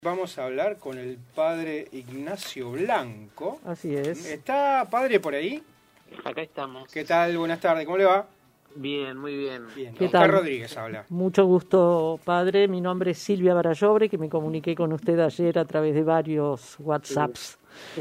Vamos a hablar con el padre Ignacio Blanco. Así es. ¿Está padre por ahí? Acá estamos. ¿Qué tal? Buenas tardes, ¿cómo le va? Bien, muy bien. Bien, ¿Qué Oscar tal? Rodríguez habla. Mucho gusto, padre. Mi nombre es Silvia Barallobre, que me comuniqué con usted ayer a través de varios WhatsApps.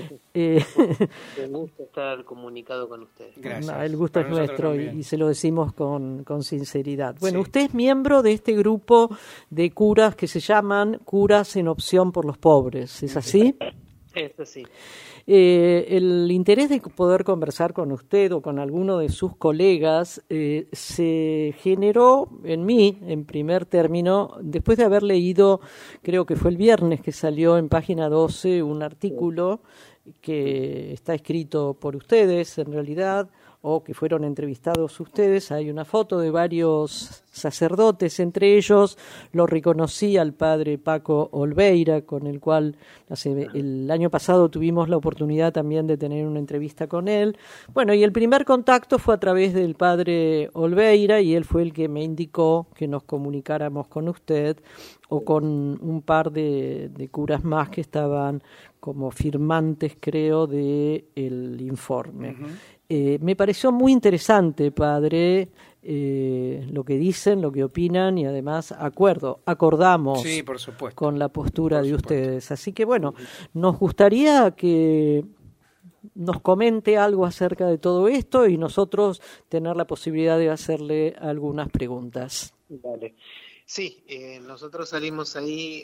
Un gusto estar comunicado con ustedes. Gracias. El gusto Para es nosotros nuestro también. y se lo decimos con sinceridad. Bueno, Sí. usted es miembro de este grupo de curas que se llaman Curas en Opción por los Pobres, ¿es así? Eso sí. El interés de poder conversar con usted o con alguno de sus colegas se generó en mí, en primer término, después de haber leído, creo que fue el viernes que salió en página 12, un artículo que está escrito por ustedes, en realidad, o que fueron entrevistados ustedes. Hay una foto de varios sacerdotes, entre ellos lo reconocí al padre Paco Olveira, con el cual el año pasado tuvimos la oportunidad también de tener una entrevista con él. Bueno, y el primer contacto fue a través del padre Olveira, y él fue el que me indicó que nos comunicáramos con usted o con un par de curas más que estaban como firmantes, creo, del informe. Me pareció muy interesante, padre, lo que dicen, lo que opinan, y además acordamos Sí, por supuesto. con la postura Por de supuesto. ustedes. Así que bueno, nos gustaría que nos comente algo acerca de todo esto y nosotros tener la posibilidad de hacerle algunas preguntas. Vale. Sí, nosotros salimos ahí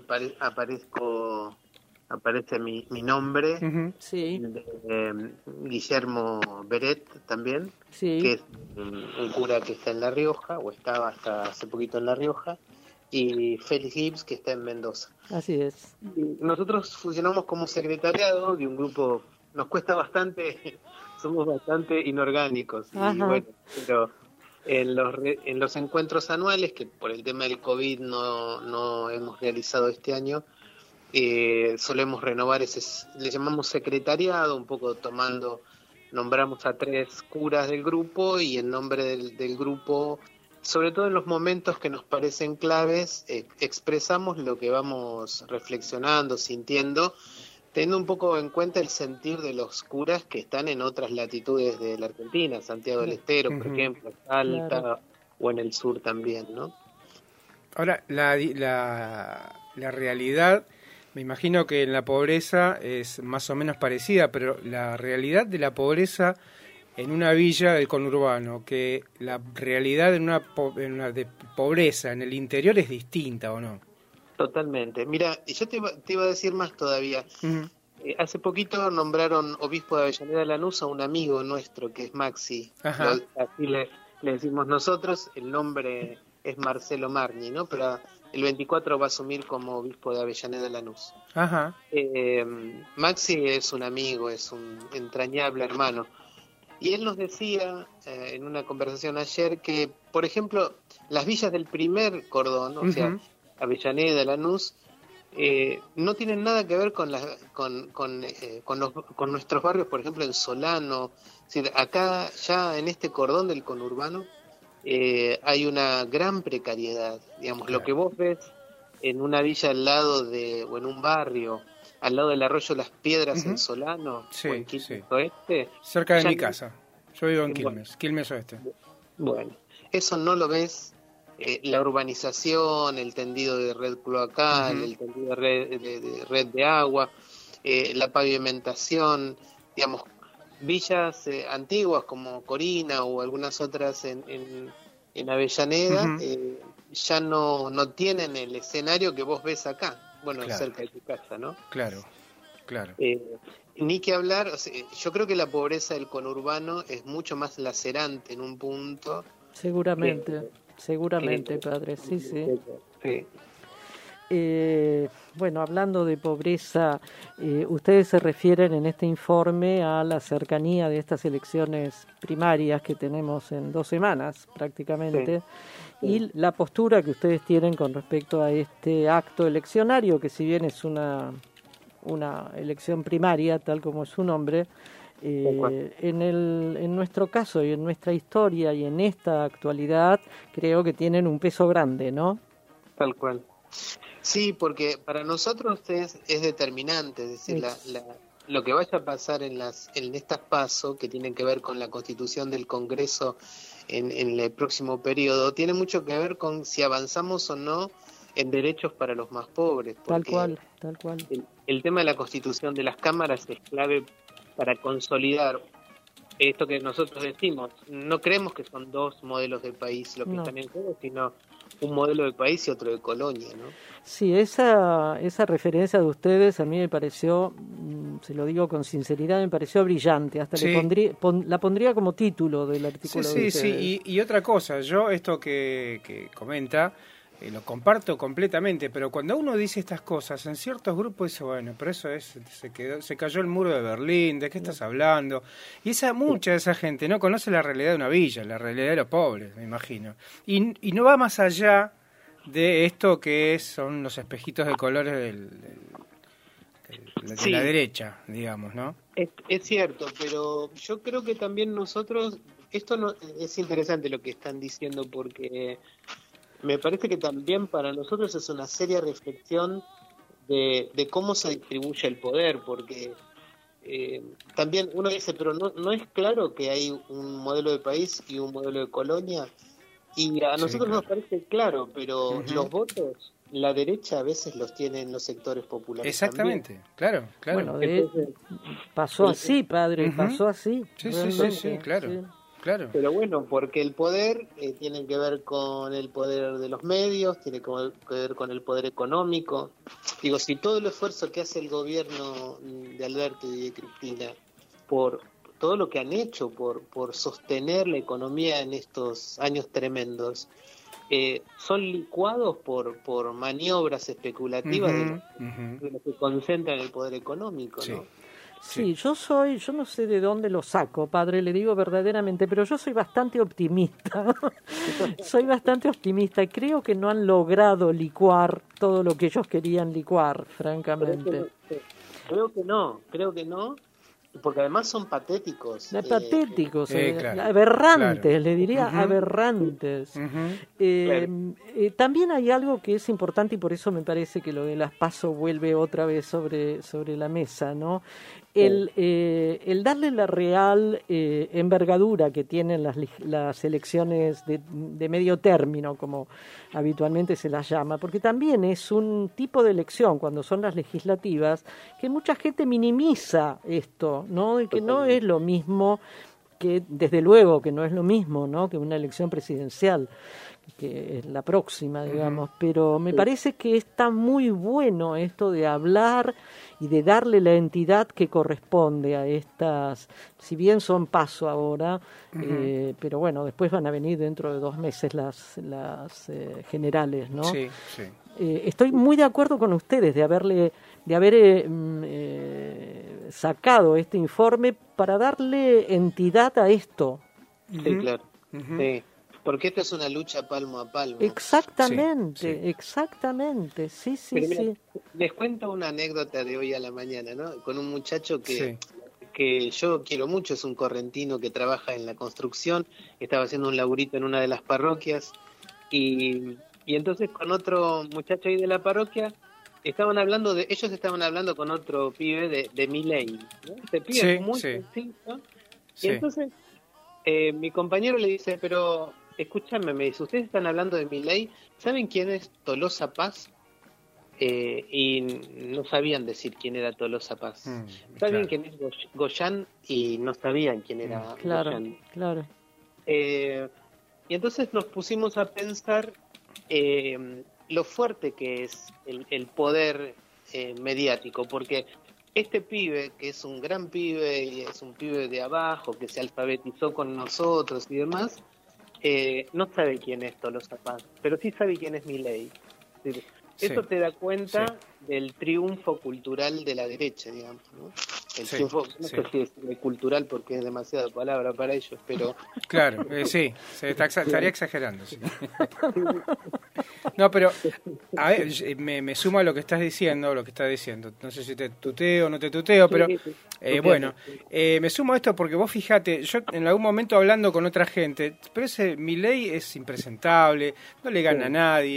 aparece mi nombre, Ujú. Sí, de Guillermo Beret también, sí. que es un cura que está en La Rioja, o estaba hasta hace poquito en La Rioja, y Félix Gibbs, que está en Mendoza. Así es. Y nosotros funcionamos como secretariado de un grupo, nos cuesta bastante, somos bastante inorgánicos, y Ajá. bueno, pero en los encuentros anuales, que por el tema del COVID no hemos realizado este año, solemos renovar le llamamos secretariado, un poco nombramos a 3 curas del grupo, y en nombre del grupo, sobre todo en los momentos que nos parecen claves, expresamos lo que vamos reflexionando, sintiendo, teniendo un poco en cuenta el sentir de los curas que están en otras latitudes de la Argentina, Santiago del Estero, por Ujú. ejemplo, Salta, Claro. o en el sur también, ¿no? Ahora, la realidad, me imagino que en la pobreza es más o menos parecida, pero la realidad de la pobreza en una villa del conurbano, que la realidad en una de pobreza en el interior es distinta, ¿o no? Totalmente. Mira, yo te iba a decir más todavía. Ujú. Hace poquito nombraron obispo de Avellaneda de Lanús a un amigo nuestro que es Maxi. Ajá. Así le decimos nosotros, el nombre es Marcelo Marni, ¿no? Pero el 24 va a asumir como obispo de Avellaneda de Lanús. Ajá. Maxi es un amigo, es un entrañable hermano. Y él nos decía en una conversación ayer que, por ejemplo, las villas del primer cordón, o sea, Ujú. Avellaneda, Lanús, no tienen nada que ver con nuestros barrios, por ejemplo, en Solano. Es decir, acá ya en este cordón del conurbano hay una gran precariedad. Digamos, lo que vos ves en una villa o en un barrio al lado del arroyo Las Piedras, Ujú. en Solano, Sí, o en Quilmes sí. Oeste, Cerca de ya mi no- casa. Yo vivo en bueno, Quilmes Oeste. bueno, eso no lo ves. La urbanización, el tendido de red cloacal, Ujú. el tendido de red de agua, la pavimentación, digamos, villas antiguas como Corina o algunas otras en Avellaneda, Ujú. ya no tienen el escenario que vos ves acá, bueno, Claro. cerca de tu casa, ¿no? Claro, claro. Ni que hablar, o sea, yo creo que la pobreza del conurbano es mucho más lacerante en un punto Seguramente, que padre, sí, sí. sí. Bueno, hablando de pobreza, ustedes se refieren en este informe a la cercanía de estas elecciones primarias que tenemos en 2 semanas prácticamente, Sí. y la postura que ustedes tienen con respecto a este acto eleccionario, que si bien es una elección primaria, tal como es su nombre, en nuestro caso y en nuestra historia y en esta actualidad, creo que tienen un peso grande, ¿no? Tal cual. Sí, porque para nosotros es determinante, es decir, lo que vaya a pasar en estas PASO, que tienen que ver con la constitución del Congreso en el próximo periodo, tiene mucho que ver con si avanzamos o no en derechos para los más pobres. Tal cual. El tema de la constitución de las cámaras es clave para consolidar esto que nosotros decimos. No creemos que son dos modelos de país lo que están en juego, sino un modelo de país y otro de colonia, ¿no? Sí, esa referencia de ustedes a mí me pareció, se lo digo con sinceridad, me pareció brillante. Hasta sí. La pondría como título del artículo de ustedes. Sí. Y otra cosa, yo esto que comenta, lo comparto completamente, pero cuando uno dice estas cosas, en ciertos grupos dice, bueno, pero eso se cayó el muro de Berlín, ¿de qué estás hablando? Y mucha de esa gente no conoce la realidad de una villa, la realidad de los pobres, me imagino. Y no va más allá de esto que son los espejitos de colores de la derecha, digamos, ¿no? Es cierto, pero yo creo que también nosotros, esto no es interesante lo que están diciendo, porque me parece que también para nosotros es una seria reflexión de cómo se distribuye el poder, porque también uno dice, pero no es claro que hay un modelo de país y un modelo de colonia, y a nosotros nos parece claro, pero los votos, la derecha a veces los tienen los sectores populares. Exactamente, también. Claro. Bueno, pasó así, padre, pasó así. Sí, claro. Sí. Claro. Pero bueno, porque el poder tiene que ver con el poder de los medios, tiene que ver con el poder económico. Digo, si todo el esfuerzo que hace el gobierno de Alberto y de Cristina por todo lo que han hecho por sostener la economía en estos años tremendos, son licuados por maniobras especulativas de lo que concentran el poder económico, ¿no? Sí, yo no sé de dónde lo saco, padre, le digo verdaderamente, pero yo soy bastante optimista. Soy bastante optimista y creo que no han logrado licuar todo lo que ellos querían licuar, francamente. Creo que no, porque además son patéticos. Patéticos, claro, aberrantes, le diría aberrantes. También hay algo que es importante y por eso me parece que lo de las PASO vuelve otra vez sobre la mesa, ¿no? El darle la real envergadura que tienen las elecciones de medio término, como habitualmente se las llama, porque también es un tipo de elección, cuando son las legislativas, que mucha gente minimiza esto, ¿no? Y que no es lo mismo, que desde luego que no es lo mismo, ¿no?, que una elección presidencial, que es la próxima, digamos, pero me parece que está muy bueno esto de hablar y de darle la entidad que corresponde a estas, si bien son paso ahora, pero bueno, después van a venir dentro de 2 meses las generales, ¿no? Sí. Estoy muy de acuerdo con ustedes de haber sacado este informe para darle entidad a esto. Sí, claro. Sí. Porque esta es una lucha palmo a palmo. Exactamente, sí. Mira, les cuento una anécdota de hoy a la mañana, ¿no? Con un muchacho que yo quiero mucho, es un correntino que trabaja en la construcción, estaba haciendo un laburito en una de las parroquias, y entonces con otro muchacho ahí de la parroquia, ellos estaban hablando con otro pibe de Milei, ¿no? Este pibe es muy sencillo, y entonces mi compañero le dice, pero escúchame, me dice, ustedes están hablando de Milei, ¿saben quién es Tolosa Paz? Y no sabían decir quién era Tolosa Paz. Sabían quién es Goyán y no sabían quién era Goyán. Claro. Y entonces nos pusimos a pensar lo fuerte que es el poder mediático, porque este pibe, que es un gran pibe y es un pibe de abajo, que se alfabetizó con nosotros y demás, no sabe quién es Tolosa Paz, pero sí sabe quién es Milei. Eso te da cuenta del triunfo cultural de la derecha, digamos, ¿no? El triunfo, no sé si es cultural porque es demasiada palabra para ellos, pero... Claro, estaría exagerando. Sí. No, pero a ver, me sumo a lo que estás diciendo, no sé si te tuteo o no te tuteo, pero me sumo a esto porque vos fijate, yo en algún momento hablando con otra gente, pero ese Milei es impresentable, no le gana a nadie,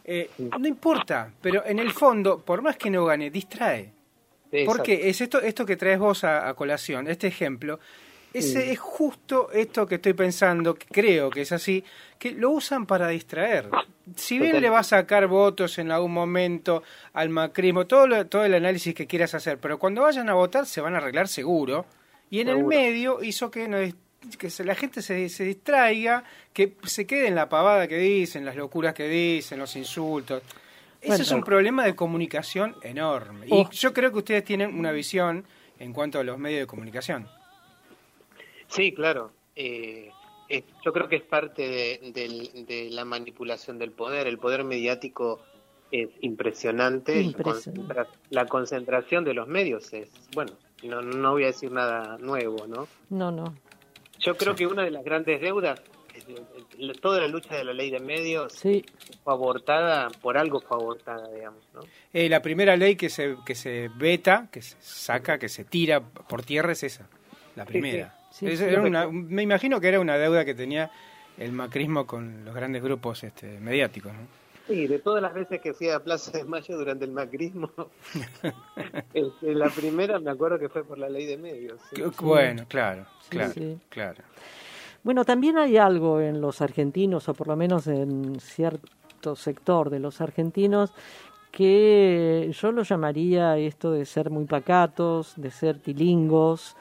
No importa, pero en el fondo, por más que no gane, distrae. Porque es esto que traes vos a colación, este ejemplo, es justo esto que estoy pensando, que creo que es así, que lo usan para distraer. Si bien le va a sacar votos en algún momento al macrismo, todo el análisis que quieras hacer, pero cuando vayan a votar se van a arreglar seguro, y en el medio hizo que la gente se distraiga, que se quede en la pavada que dicen, las locuras que dicen, los insultos. Ese es un problema de comunicación enorme. Y yo creo que ustedes tienen una visión en cuanto a los medios de comunicación. Sí, claro. Yo creo que es parte de la manipulación del poder. El poder mediático es impresionante. La concentración de los medios es, bueno, no voy a decir nada nuevo, ¿no? No. Yo creo que una de las grandes deudas, toda la lucha de la ley de medios, fue abortada, por algo fue abortada, digamos, ¿no? La primera ley que se veta, que se saca, que se tira por tierra es esa, la primera. Sí. Me imagino que era una deuda que tenía el macrismo con los grandes grupos mediáticos, ¿no? Sí, de todas las veces que fui a Plaza de Mayo durante el macrismo, la primera me acuerdo que fue por la ley de medios. ¿Sí? Bueno, claro. Bueno, también hay algo en los argentinos, o por lo menos en cierto sector de los argentinos, que yo lo llamaría esto de ser muy pacatos, de ser tilingos,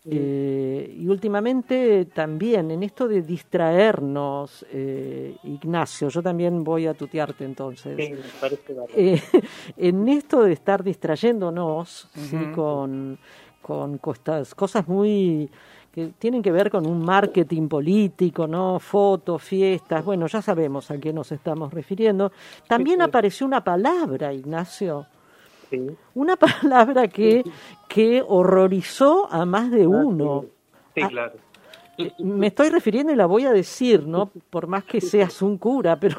y últimamente también en esto de distraernos, Ignacio, yo también voy a tutearte entonces. Sí, me parece bárbaro. En esto de estar distrayéndonos, ¿sí? con cosas muy que tienen que ver con un marketing político, ¿no? Fotos, fiestas, bueno, ya sabemos a qué nos estamos refiriendo. También apareció una palabra, Ignacio. Sí. Una palabra que horrorizó a más de uno. Sí, claro. Me estoy refiriendo y la voy a decir, ¿no? Por más que seas un cura, pero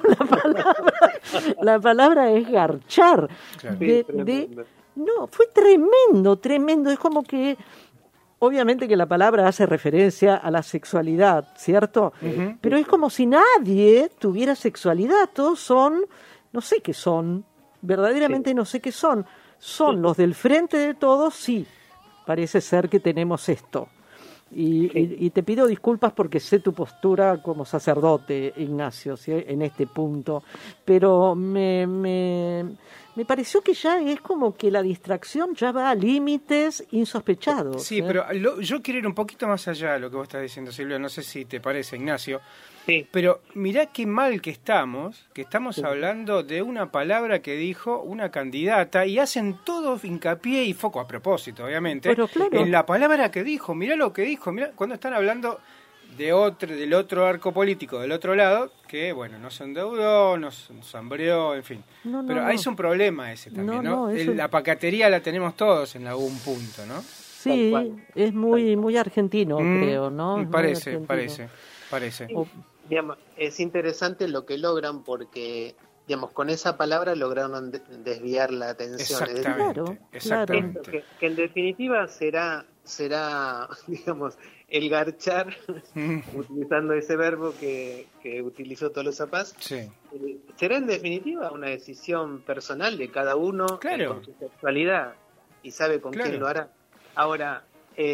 la palabra es garchar. Claro. No, fue tremendo. Es como que, obviamente que la palabra hace referencia a la sexualidad, ¿cierto? Pero es como si nadie tuviera sexualidad. Todos son, no sé qué son, verdaderamente no sé qué son. Son los del frente de todos, sí, parece ser que tenemos esto. Y te pido disculpas porque sé tu postura como sacerdote, Ignacio, ¿sí? En este punto, pero me pareció que ya es como que la distracción ya va a límites insospechados. Sí, pero yo quiero ir un poquito más allá de lo que vos estás diciendo, Silvia, no sé si te parece, Ignacio. Sí. Pero mirá qué mal que estamos hablando de una palabra que dijo una candidata y hacen todo hincapié y foco, a propósito, obviamente, pero claro, en la palabra que dijo. Mirá lo que dijo, mirá cuando están hablando del otro arco político, del otro lado, que bueno, no se endeudó, no se hambrió, en fin. Pero hay un problema ese también, ¿no? La pacatería la tenemos todos en algún punto, ¿no? Sí, es muy argentino, creo, ¿no? Parece. Digamos, es interesante lo que logran porque, digamos, con esa palabra lograron desviar la atención. Exactamente. Que en definitiva será, digamos, el garchar, utilizando ese verbo que utilizó Tolosa Paz, será en definitiva una decisión personal de cada uno con su sexualidad y sabe con quién lo hará. Ahora,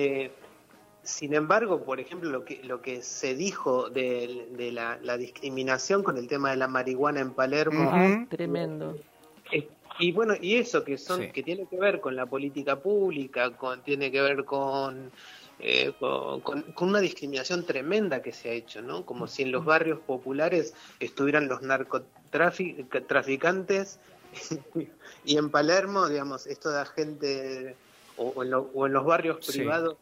sin embargo, por ejemplo, lo que se dijo de la discriminación con el tema de la marihuana en Palermo, tremendo. Y bueno, y eso que tiene que ver con la política pública, tiene que ver con una discriminación tremenda que se ha hecho, ¿no? Como si en los barrios populares estuvieran los narcotraficantes y en Palermo, digamos, esto de gente o en los barrios privados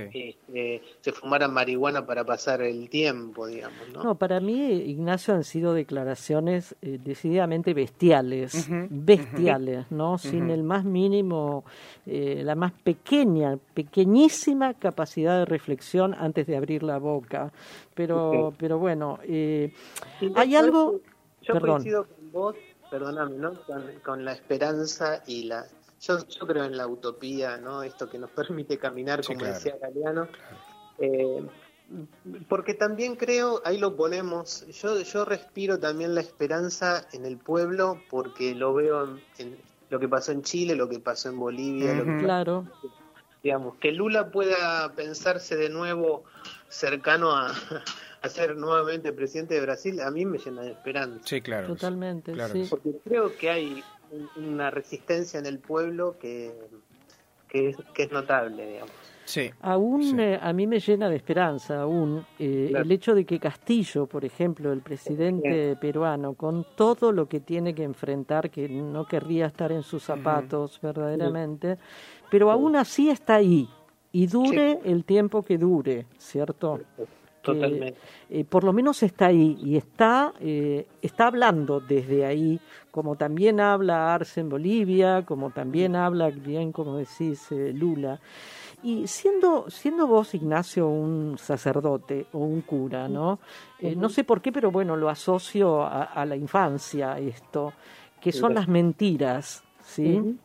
se fumaran marihuana para pasar el tiempo, digamos, ¿no? No, para mí, Ignacio, han sido declaraciones decididamente bestiales, ¿no? Sin el más mínimo, la más pequeñísima capacidad de reflexión antes de abrir la boca. Pero bueno, hay algo... Yo coincido con vos, perdóname, ¿no? Con la esperanza y la... Yo creo en la utopía, ¿no? Esto que nos permite caminar, como decía Galeano. Porque también creo, ahí lo ponemos, yo respiro también la esperanza en el pueblo porque lo veo en lo que pasó en Chile, lo que pasó en Bolivia, Claro. Digamos, que Lula pueda pensarse de nuevo cercano a ser nuevamente presidente de Brasil, a mí me llena de esperanza. Sí, claro. Totalmente, claro. sí. Porque creo que hay una resistencia en el pueblo que es notable, digamos. Sí. Aún sí. a mí me llena de esperanza aún el hecho de que Castillo, por ejemplo, el presidente peruano, con todo lo que tiene que enfrentar, que no querría estar en sus zapatos verdaderamente, pero aún así está ahí y dure el tiempo que dure, ¿cierto? Totalmente. Por lo menos está ahí y está hablando desde ahí, como también habla Arce en Bolivia, como también habla, bien como decís, Lula. Y siendo vos, Ignacio, un sacerdote o un cura, ¿no? No sé por qué, pero bueno, lo asocio a la infancia esto, que son las mentiras, ¿sí?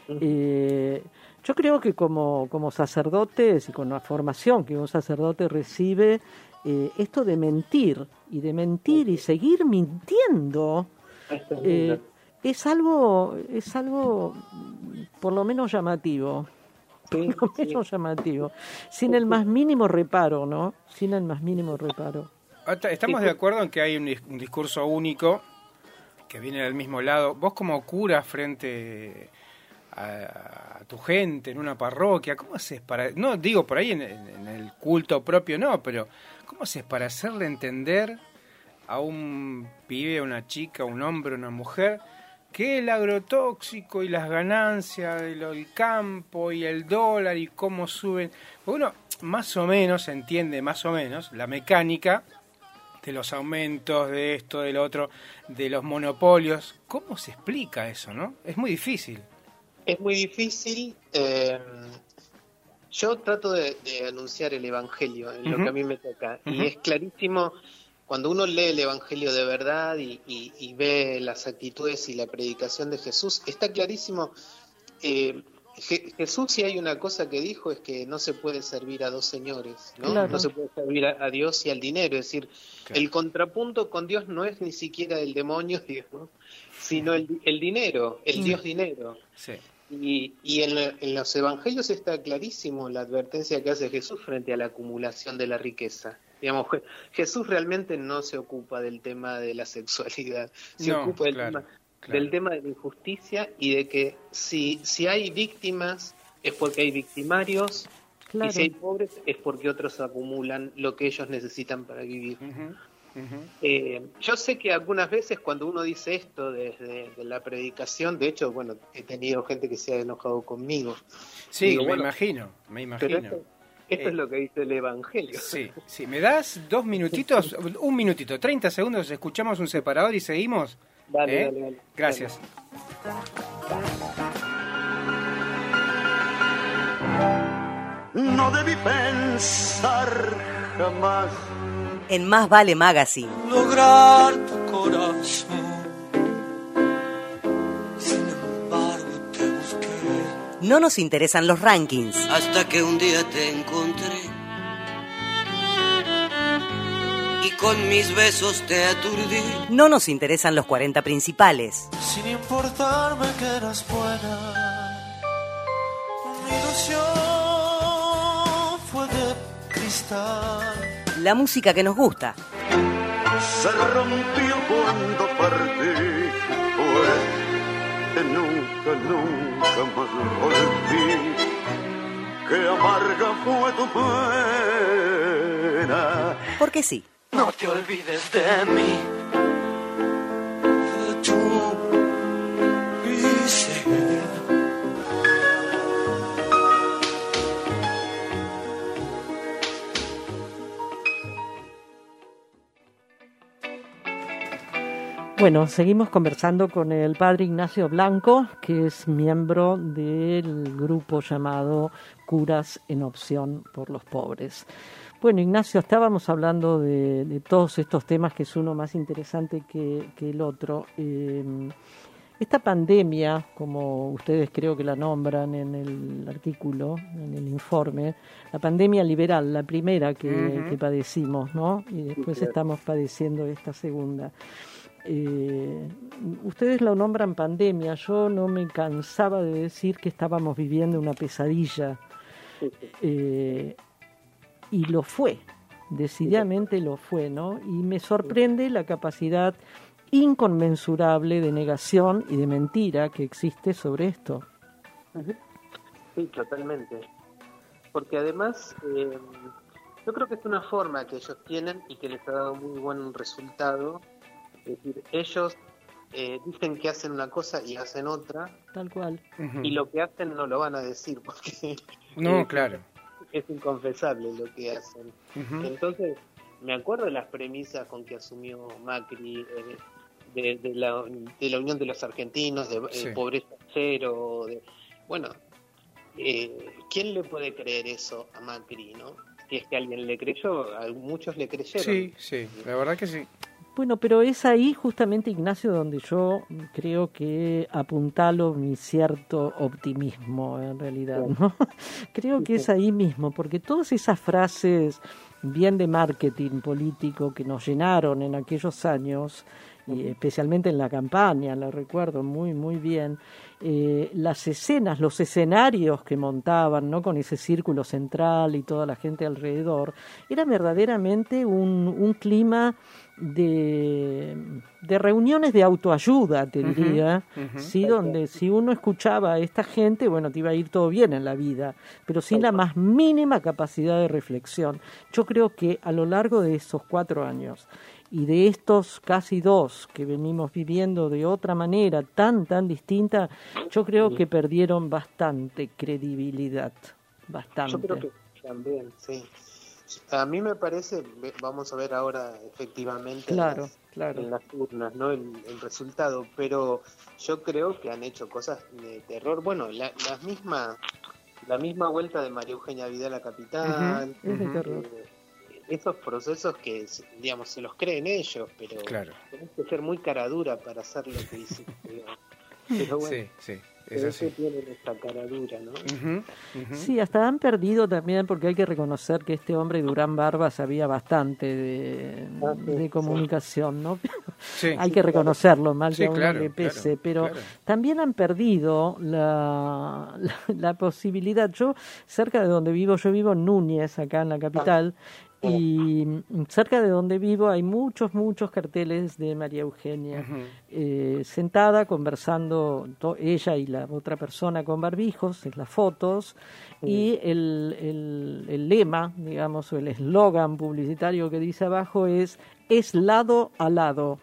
Yo creo que como sacerdotes y con la formación que un sacerdote recibe, esto de mentir y seguir mintiendo es algo por lo menos llamativo. Llamativo, sin el más mínimo reparo, ¿no? Sin el más mínimo reparo. Estamos de acuerdo en que hay un discurso único que viene del mismo lado. Vos como cura frente a tu gente en una parroquia, ¿cómo haces para, no digo por ahí en el culto propio, no, pero ¿cómo haces para hacerle entender a un pibe, a una chica, a un hombre, a una mujer, que el agrotóxico y las ganancias del campo y el dólar y cómo suben? Uno más o menos entiende más o menos la mecánica de los aumentos, de esto, del otro, de los monopolios. ¿Cómo se explica eso, no? Es muy difícil. Es muy difícil. Yo trato de anunciar el Evangelio en lo que a mí me toca. Y es clarísimo. Cuando uno lee el Evangelio de verdad y ve las actitudes y la predicación de Jesús, está clarísimo. Jesús, si hay una cosa que dijo, es que no se puede servir a dos señores, ¿no? Claro. No se puede servir a Dios y al dinero. Es decir, el contrapunto con Dios no es ni siquiera el demonio, digamos, sino el dinero, el Dios dinero. Sí. Y en los Evangelios está clarísimo la advertencia que hace Jesús frente a la acumulación de la riqueza. Digamos, Jesús realmente no se ocupa del tema de la sexualidad, se ocupa del tema de la injusticia y de que si hay víctimas es porque hay victimarios, y si hay pobres es porque otros acumulan lo que ellos necesitan para vivir. Yo sé que algunas veces cuando uno dice esto desde la predicación, de hecho, bueno, he tenido gente que se ha enojado conmigo. Sí, digo, me imagino. Pero esto es lo que dice el Evangelio. Sí. ¿Me das 2 minutitos? Un minutito, 30 segundos, escuchamos un separador y seguimos. Dale. Gracias. No debí pensar jamás en Más Vale Magazine. Lograr tu corazón. Sin embargo te busqué. No nos interesan los rankings. Hasta que un día te encontré. Y con mis besos te aturdí. No nos interesan los 40 principales. Sin importarme que eras buena. Mi ilusión fue de cristal. La música que nos gusta. Se rompió cuando partí, pues que nunca más volví. Qué amarga fue tu pena. Porque sí. No te olvides de mí. Tú dices. Bueno, seguimos conversando con el padre Ignacio Blanco, que es miembro del grupo llamado Curas en Opción por los Pobres. Bueno, Ignacio, estábamos hablando de todos estos temas, que es uno más interesante que el otro. Esta pandemia, como ustedes creo que la nombran en el artículo, en el informe, la pandemia liberal, la primera que padecimos, ¿no? Y después estamos padeciendo esta segunda. Ustedes lo nombran pandemia, yo no me cansaba de decir que estábamos viviendo una pesadilla, y lo fue, decididamente lo fue, ¿no? Y me sorprende la capacidad inconmensurable de negación y de mentira que existe sobre esto. Sí, totalmente. Porque además, yo creo que es una forma que ellos tienen y que les ha dado muy buen resultado. Es decir, ellos dicen que hacen una cosa y hacen otra. Tal cual. Y lo que hacen no lo van a decir porque No, claro. Es inconfesable lo que hacen. Entonces, me acuerdo de las premisas con que asumió Macri, de la Unión de los Argentinos, de pobreza cero. Bueno, ¿quién le puede creer eso a Macri, no? Si es que alguien le creyó, a muchos le creyeron. Sí, la verdad que sí. Bueno, pero es ahí justamente, Ignacio, donde yo creo que apuntalo mi cierto optimismo, en realidad, ¿no? Creo que es ahí mismo, porque todas esas frases bien de marketing político que nos llenaron en aquellos años, y especialmente en la campaña, lo recuerdo muy, muy bien, las escenas, los escenarios que montaban, ¿no? Con ese círculo central y toda la gente alrededor, era verdaderamente un clima de reuniones de autoayuda, te diría, ¿sí? Donde si uno escuchaba a esta gente, bueno, te iba a ir todo bien en la vida, pero sin la más mínima capacidad de reflexión. Yo creo que a lo largo de esos 4 años y de estos casi 2 que venimos viviendo de otra manera tan distinta, yo creo que perdieron bastante credibilidad, bastante. Yo creo que también, sí. A mí me parece, vamos a ver ahora efectivamente claro. en las urnas, ¿no? El resultado, pero yo creo que han hecho cosas de terror. Bueno, la misma vuelta de María Eugenia Vidal a Capital, es de terror. Esos procesos que, digamos, se los creen ellos, pero tenés que ser muy cara dura para hacer lo que hiciste. Pero bueno, sí, es así. Tienen esta cara dura, ¿no? Sí, hasta han perdido también, porque hay que reconocer que este hombre Durán Barba sabía bastante de comunicación, ¿no? Sí. Hay que reconocerlo, mal que a uno claro, le pese, pero claro. también han perdido la posibilidad. Yo, cerca de donde vivo, yo vivo en Núñez, acá en la capital, y cerca de donde vivo hay muchos carteles de María Eugenia, sentada, conversando, ella y la otra persona con barbijos, en las fotos, y el lema, digamos, o el eslogan publicitario que dice abajo es lado a lado.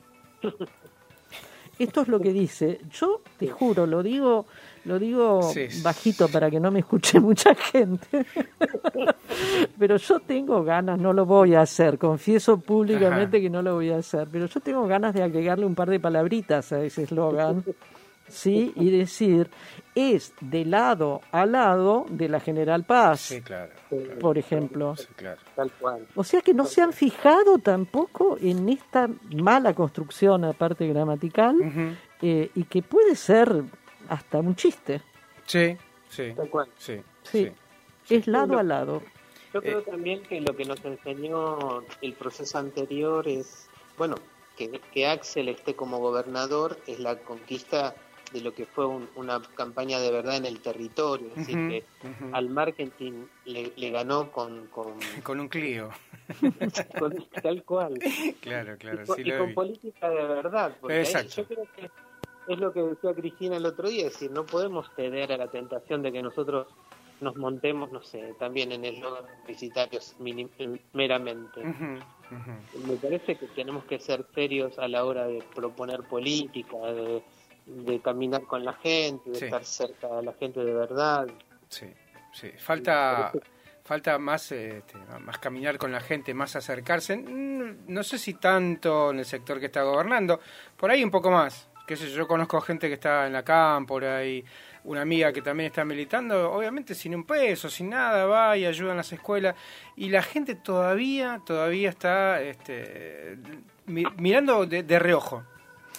Esto es lo que dice. Yo te juro, lo digo bajito para que no me escuche mucha gente. Pero yo tengo ganas, no lo voy a hacer, confieso públicamente que no lo voy a hacer, pero yo tengo ganas de agregarle un par de palabritas a ese eslogan, ¿sí? Y decir, es de lado a lado de la General Paz, Sí, claro. por ejemplo. Sí, claro. Tal cual. O sea que no se han fijado tampoco en esta mala construcción, aparte gramatical, y que puede ser hasta un chiste. Sí. Tal cual. Sí. Es lado a lado. Yo creo también que lo que nos enseñó el proceso anterior es, bueno, que Axel esté como gobernador es la conquista de lo que fue una campaña de verdad en el territorio, es decir, que al marketing le ganó con un Clio. tal cual. Claro, Y con política de verdad, porque ahí, yo creo que es lo que decía Cristina el otro día, es decir, no podemos ceder a la tentación de que nosotros nos montemos, no sé, también en eslogan publicitarios meramente. Me parece que tenemos que ser serios a la hora de proponer política, de caminar con la gente, de estar cerca de la gente de verdad. Sí. Falta más caminar con la gente, más acercarse. No sé si tanto en el sector que está gobernando, por ahí un poco más. Qué sé yo, conozco gente que está en la CAM, por ahí, una amiga que también está militando, obviamente sin un peso, sin nada, va y ayuda en las escuelas, y la gente todavía está mirando de reojo.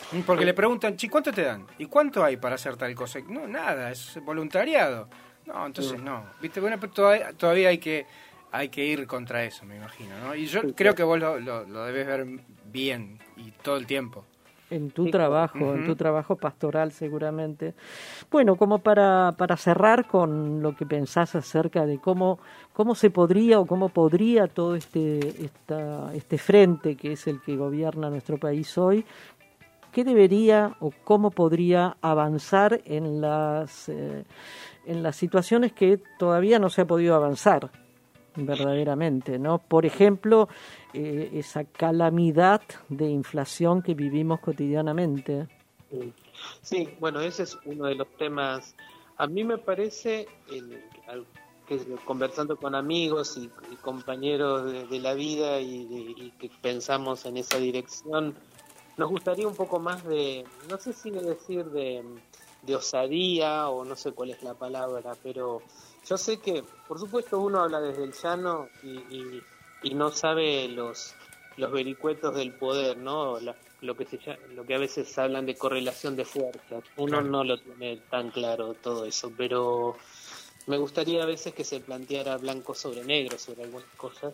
Porque le preguntan, ¿cuánto te dan? ¿Y cuánto hay para hacer tal cosa? No, nada, es voluntariado. No, entonces no. ¿Viste? Bueno, pero todavía hay que ir contra eso, me imagino, ¿no? Y yo creo que vos lo debes ver bien y todo el tiempo. En tu trabajo, en tu trabajo pastoral seguramente. Bueno, como para cerrar con lo que pensás acerca de cómo se podría o cómo podría todo este frente que es el que gobierna nuestro país hoy, ¿qué debería o cómo podría avanzar en las situaciones que todavía no se ha podido avanzar verdaderamente, ¿no? Por ejemplo, esa calamidad de inflación que vivimos cotidianamente. Sí, bueno, ese es uno de los temas. A mí me parece que conversando con amigos y compañeros de la vida y que pensamos en esa dirección, nos gustaría un poco más no sé si decir de osadía o no sé cuál es la palabra, pero yo sé que, por supuesto, uno habla desde el llano y no sabe los vericuetos del poder, ¿no? Lo que a veces hablan de correlación de fuerzas. Uno no lo tiene tan claro todo eso, pero me gustaría a veces que se planteara blanco sobre negro sobre algunas cosas.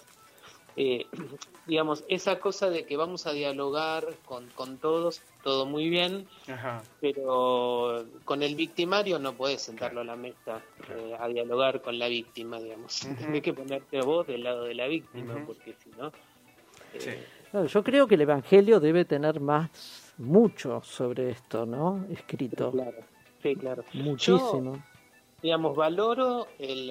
Digamos, esa cosa de que vamos a dialogar con todos, todo muy bien, pero con el victimario no podés sentarlo a la mesa a dialogar con la víctima, digamos. Tenés que ponerte vos del lado de la víctima, porque si no... Bueno, yo creo que el Evangelio debe tener mucho sobre esto, ¿no? Escrito. Claro, sí, claro. Muchísimo. Yo, digamos, valoro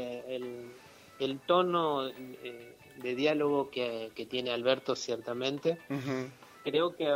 el tono de diálogo que tiene Alberto, ciertamente. Creo que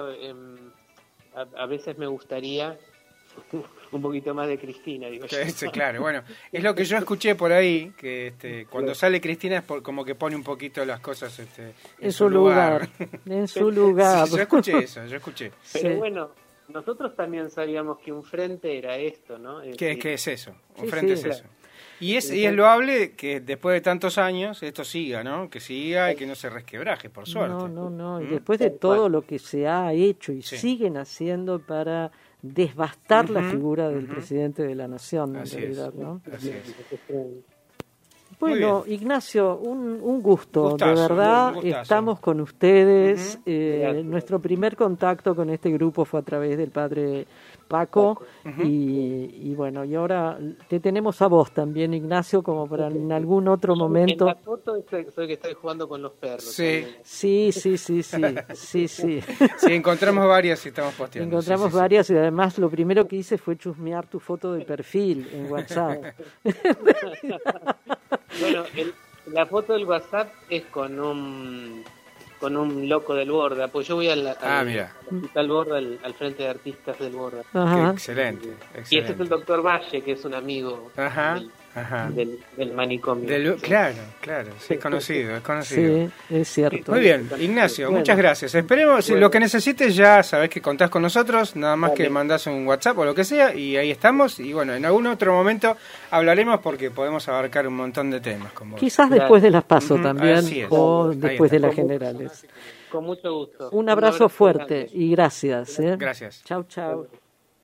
a veces me gustaría un poquito más de Cristina, digo yo. Sí, claro, bueno, es lo que yo escuché por ahí, que cuando sale Cristina es como que pone un poquito las cosas en su lugar. En su lugar. Sí, yo escuché eso. Pero bueno, nosotros también sabíamos que un frente era esto, ¿no? ¿Qué es eso? Un frente es eso. Y es loable que después de tantos años esto siga, ¿no? Que siga y que no se resquebraje, por suerte. No. Y después de todo lo que se ha hecho y siguen haciendo para desbastar la figura del presidente de la nación, en realidad, ¿no? Así es. Bueno, Ignacio, un gusto, Gustazo, de verdad, un gustazo. Estamos con ustedes. Nuestro primer contacto con este grupo fue a través del padre Paco, y bueno, y ahora te tenemos a vos también, Ignacio, como para en algún otro momento. En la foto soy que estoy jugando con los perros. Sí. Sí, encontramos varias y estamos posteando. Encontramos varias y además lo primero que hice fue chusmear tu foto de perfil en WhatsApp. Bueno, la foto del WhatsApp es con un loco del Borda, pues yo voy al Borda, al Frente de Artistas del Borda. Excelente. Y este es el doctor Valle, que es un amigo del manicomio. Claro, sí, es conocido. Sí, es cierto. Muy bien, Ignacio, muchas gracias. Esperemos, lo que necesites ya sabés que contás con nosotros, nada más que mandás un WhatsApp o lo que sea, y ahí estamos. Y bueno, en algún otro momento hablaremos porque podemos abarcar un montón de temas. Quizás después de las PASO también, o Ahí después está. de las generales. Con mucho gusto. Un abrazo fuerte y gracias. Gracias. Chau.